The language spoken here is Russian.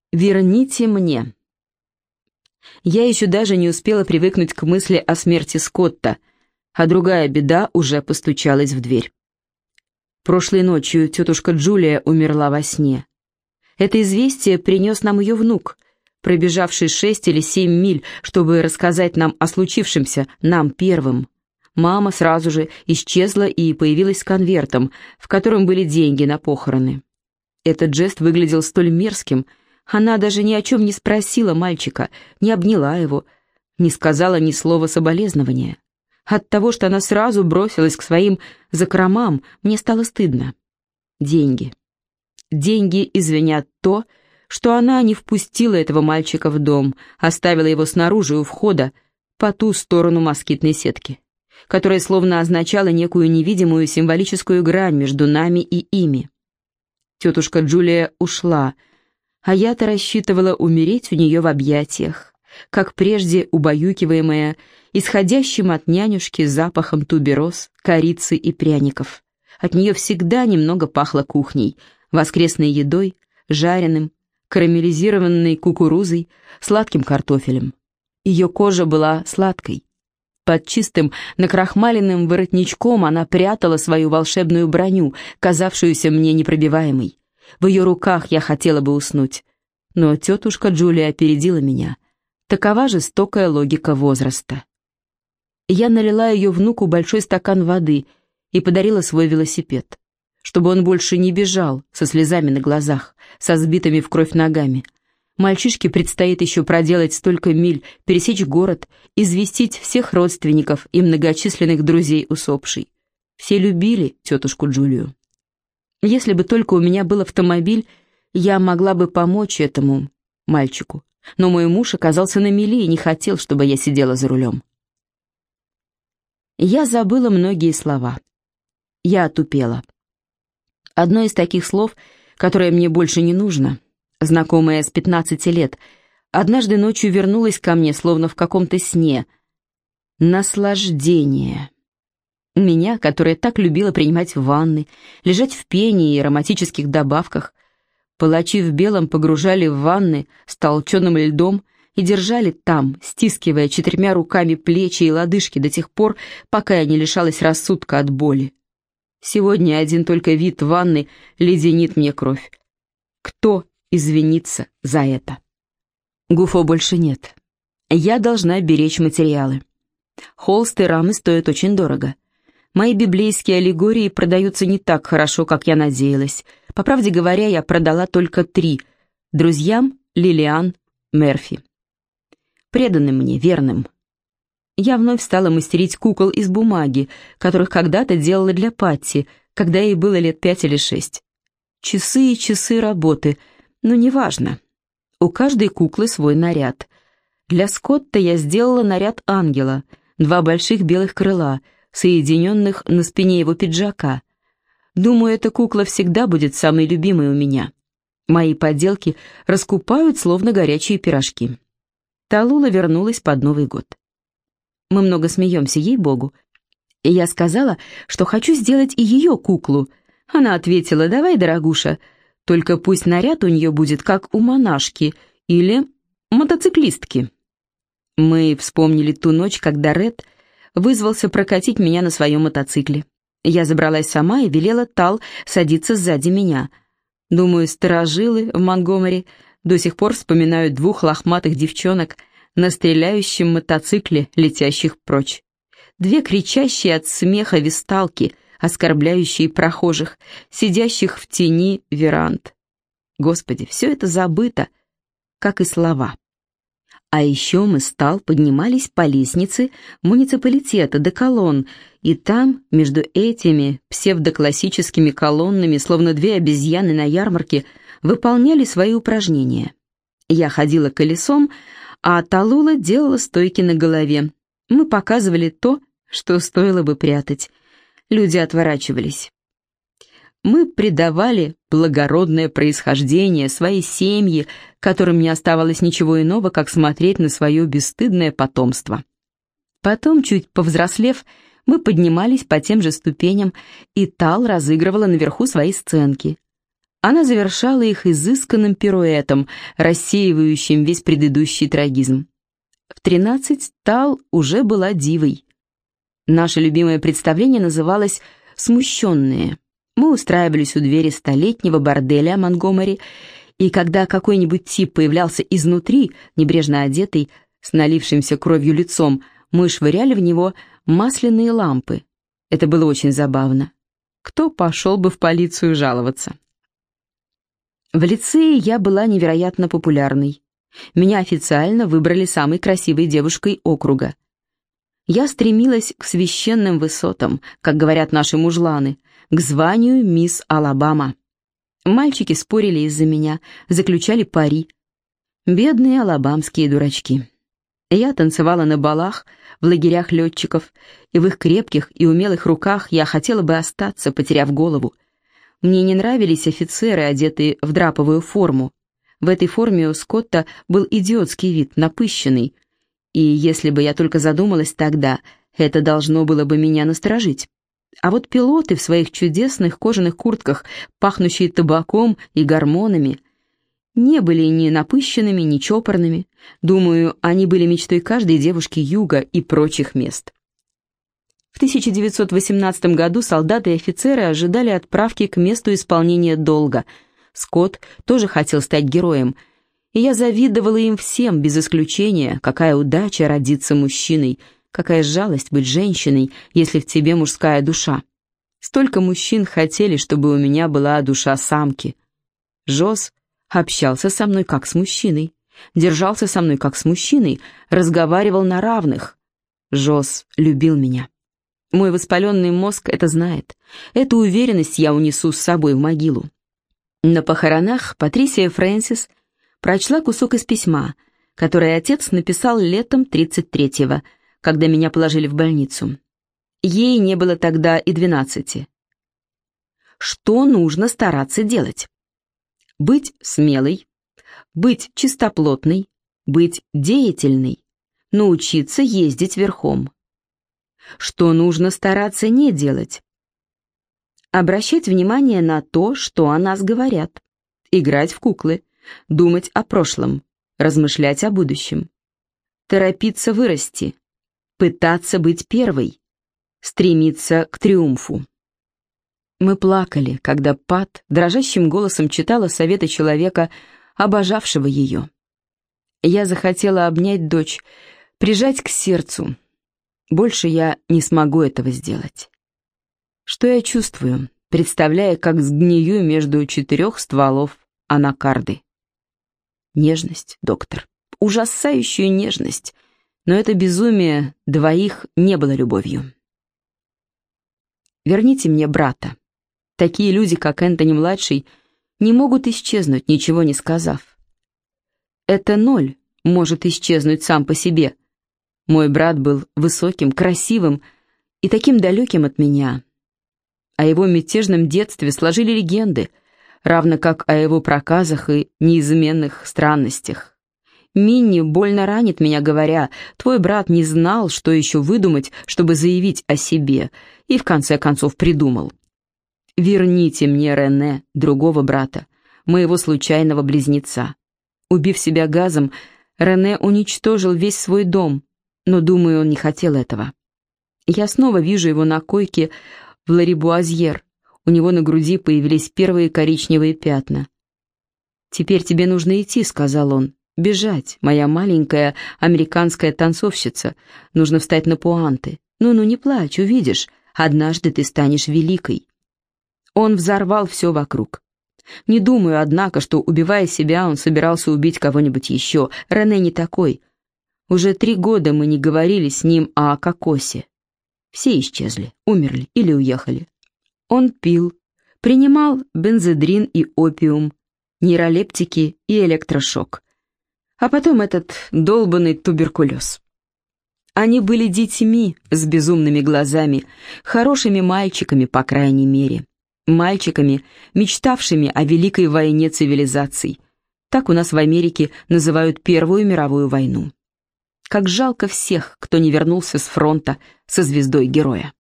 Верните мне. Я еще даже не успела привыкнуть к мысли о смерти Скотта, а другая беда уже постучалась в дверь. Прошлой ночью тетушка Джулия умерла во сне. Это известие принес нам ее внук, пробежавший 6 или 7 миль, чтобы рассказать нам о случившемся, нам первым. Мама сразу же исчезла и появилась с конвертом, в котором были деньги на похороны. Этот жест выглядел столь мерзким. Она даже ни о чем не спросила мальчика, не обняла его, не сказала ни слова соболезнования. От того, что она сразу бросилась к своим закромам, мне стало стыдно. Деньги. Деньги извинят то, что она не впустила этого мальчика в дом, оставила его снаружи у входа, по ту сторону москитной сетки, которая словно означала некую невидимую символическую грань между нами и ими. Тетушка Джулия ушла, а я-то рассчитывала умереть у нее в объятиях, как прежде убаюкиваемая исходящим от нянюшки запахом тубероз, корицы и пряников. От нее всегда немного пахло кухней, воскресной едой, жареным, карамелизированной кукурузой, сладким картофелем. Ее кожа была сладкой. Под чистым, накрахмаленным воротничком она прятала свою волшебную броню, казавшуюся мне непробиваемой. В ее руках я хотела бы уснуть. Но тетушка Джулия опередила меня. Такова жестокая логика возраста. Я налила ее внуку большой стакан воды и подарила свой велосипед, чтобы он больше не бежал со слезами на глазах, со сбитыми в кровь ногами. Мальчишке предстоит еще проделать столько миль, пересечь город, известить всех родственников и многочисленных друзей усопшей. Все любили тетушку Джулию. Если бы только у меня был автомобиль, я могла бы помочь этому мальчику. Но мой муж оказался на мели и не хотел, чтобы я сидела за рулем. Я забыла многие слова. Я отупела. Одно из таких слов, которое мне больше не нужно, знакомое с 15 лет, однажды ночью вернулось ко мне, словно в каком-то сне. Наслаждение. Меня, которая так любила принимать ванны, лежать в пене и ароматических добавках, палачи в белом погружали в ванны с толченым льдом и держали там, стискивая 4 руками плечи и лодыжки до тех пор, пока я не лишалась рассудка от боли. Сегодня один только вид ванны леденит мне кровь. Кто извинится за это? Гуфо больше нет. Я должна беречь материалы. Холст и рамы стоят очень дорого. Мои библейские аллегории продаются не так хорошо, как я надеялась. По правде говоря, я продала только 3. Друзьям Лилиан Мерфи. Преданным мне, верным. Я вновь стала мастерить кукол из бумаги, которых когда-то делала для Патти, когда ей было лет 5 или 6. Часы и часы работы, но неважно. У каждой куклы свой наряд. Для Скотта я сделала наряд ангела, 2 больших белых крыла, соединенных на спине его пиджака. Думаю, эта кукла всегда будет самой любимой у меня. Мои поделки раскупают, словно горячие пирожки. Талула вернулась под Новый год. Мы много смеемся, ей-богу. И я сказала, что хочу сделать и ее куклу. Она ответила: давай, дорогуша, только пусть наряд у нее будет как у монашки или мотоциклистки. Мы вспомнили ту ночь, когда Ред вызвался прокатить меня на своем мотоцикле. Я забралась сама и велела Тал садиться сзади меня. Думаю, старожилы в Монтгомери до сих пор вспоминают 2 лохматых девчонок на стреляющем мотоцикле, летящих прочь. 2 кричащие от смеха весталки, оскорбляющие прохожих, сидящих в тени веранд. Господи, все это забыто, как и слова. А еще мы с Тал поднимались по лестнице муниципалитета до колонн, и там, между этими псевдоклассическими колоннами, словно 2 обезьяны на ярмарке, выполняли свои упражнения. Я ходила колесом, а Талула делала стойки на голове. Мы показывали то, что стоило бы прятать. Люди отворачивались. Мы придавали благородное происхождение своей семьи, которым не оставалось ничего иного, как смотреть на свое бесстыдное потомство. Потом, чуть повзрослев, мы поднимались по тем же ступеням, и Тал разыгрывала наверху свои сценки. Она завершала их изысканным пируэтом, рассеивающим весь предыдущий трагизм. В 13 Тал уже была дивой. Наше любимое представление называлось «Смущенные». Мы устраивались у двери столетнего борделя Монгомери, и когда какой-нибудь тип появлялся изнутри, небрежно одетый, с налившимся кровью лицом, мы швыряли в него масляные лампы. Это было очень забавно. Кто пошел бы в полицию жаловаться? В лицее я была невероятно популярной. Меня официально выбрали самой красивой девушкой округа. Я стремилась к священным высотам, как говорят наши мужланы, к званию мисс Алабама. Мальчики спорили из-за меня, заключали пари. Бедные алабамские дурачки. Я танцевала на балах, в лагерях летчиков, и в их крепких и умелых руках я хотела бы остаться, потеряв голову. Мне не нравились офицеры, одетые в драповую форму. В этой форме у Скотта был идиотский вид, напыщенный, и если бы я только задумалась тогда, это должно было бы меня насторожить. А вот пилоты в своих чудесных кожаных куртках, пахнущие табаком и гормонами, не были ни напыщенными, ни чопорными. Думаю, они были мечтой каждой девушки Юга и прочих мест. В 1918 году солдаты и офицеры ожидали отправки к месту исполнения долга. Скотт тоже хотел стать героем, и я завидовала им всем, без исключения, какая удача родиться мужчиной, какая жалость быть женщиной, если в тебе мужская душа. Столько мужчин хотели, чтобы у меня была душа самки. Жоз общался со мной как с мужчиной, держался со мной как с мужчиной, разговаривал на равных. Жоз любил меня. Мой воспаленный мозг это знает. Эту уверенность я унесу с собой в могилу. На похоронах Патрисия Фрэнсис прочла кусок из письма, которое отец написал летом 33-го, когда меня положили в больницу. Ей не было тогда и 12. Что нужно стараться делать? Быть смелой, быть чистоплотной, быть деятельной, научиться ездить верхом. Что нужно стараться не делать? Обращать внимание на то, что о нас говорят, играть в куклы, думать о прошлом, размышлять о будущем, торопиться вырасти, пытаться быть первой, стремиться к триумфу. Мы плакали, когда Пат дрожащим голосом читала советы человека, обожавшего ее. Я захотела обнять дочь, прижать к сердцу. Больше я не смогу этого сделать. Что я чувствую, представляя, как сгнию между 4 стволов анакарды? Нежность, доктор, ужасающую нежность, но это безумие двоих не было любовью. Верните мне брата. Такие люди, как Энтони-младший, не могут исчезнуть, ничего не сказав. Это 0 может исчезнуть сам по себе. Мой брат был высоким, красивым и таким далеким от меня. О его мятежном детстве сложили легенды, равно как о его проказах и неизменных странностях. Минни больно ранит меня, говоря, твой брат не знал, что еще выдумать, чтобы заявить о себе, и в конце концов придумал. Верните мне Рене, другого брата, моего случайного близнеца. Убив себя газом, Рене уничтожил весь свой дом, но, думаю, он не хотел этого. Я снова вижу его на койке в Ларибуазьер. У него на груди появились первые коричневые пятна. «Теперь тебе нужно идти», — сказал он. «Бежать, моя маленькая американская танцовщица. Нужно встать на пуанты. Ну, не плачь, увидишь. Однажды ты станешь великой». Он взорвал все вокруг. Не думаю, однако, что, убивая себя, он собирался убить кого-нибудь еще. Рене не такой. Уже 3 года мы не говорили с ним о кокосе. Все исчезли, умерли или уехали. Он пил, принимал бензодрин и опиум, нейролептики и электрошок. А потом этот долбанный туберкулез. Они были детьми с безумными глазами, хорошими мальчиками, по крайней мере. Мальчиками, мечтавшими о великой войне цивилизаций. Так у нас в Америке называют Первую мировую войну. Как жалко всех, кто не вернулся с фронта со звездой героя.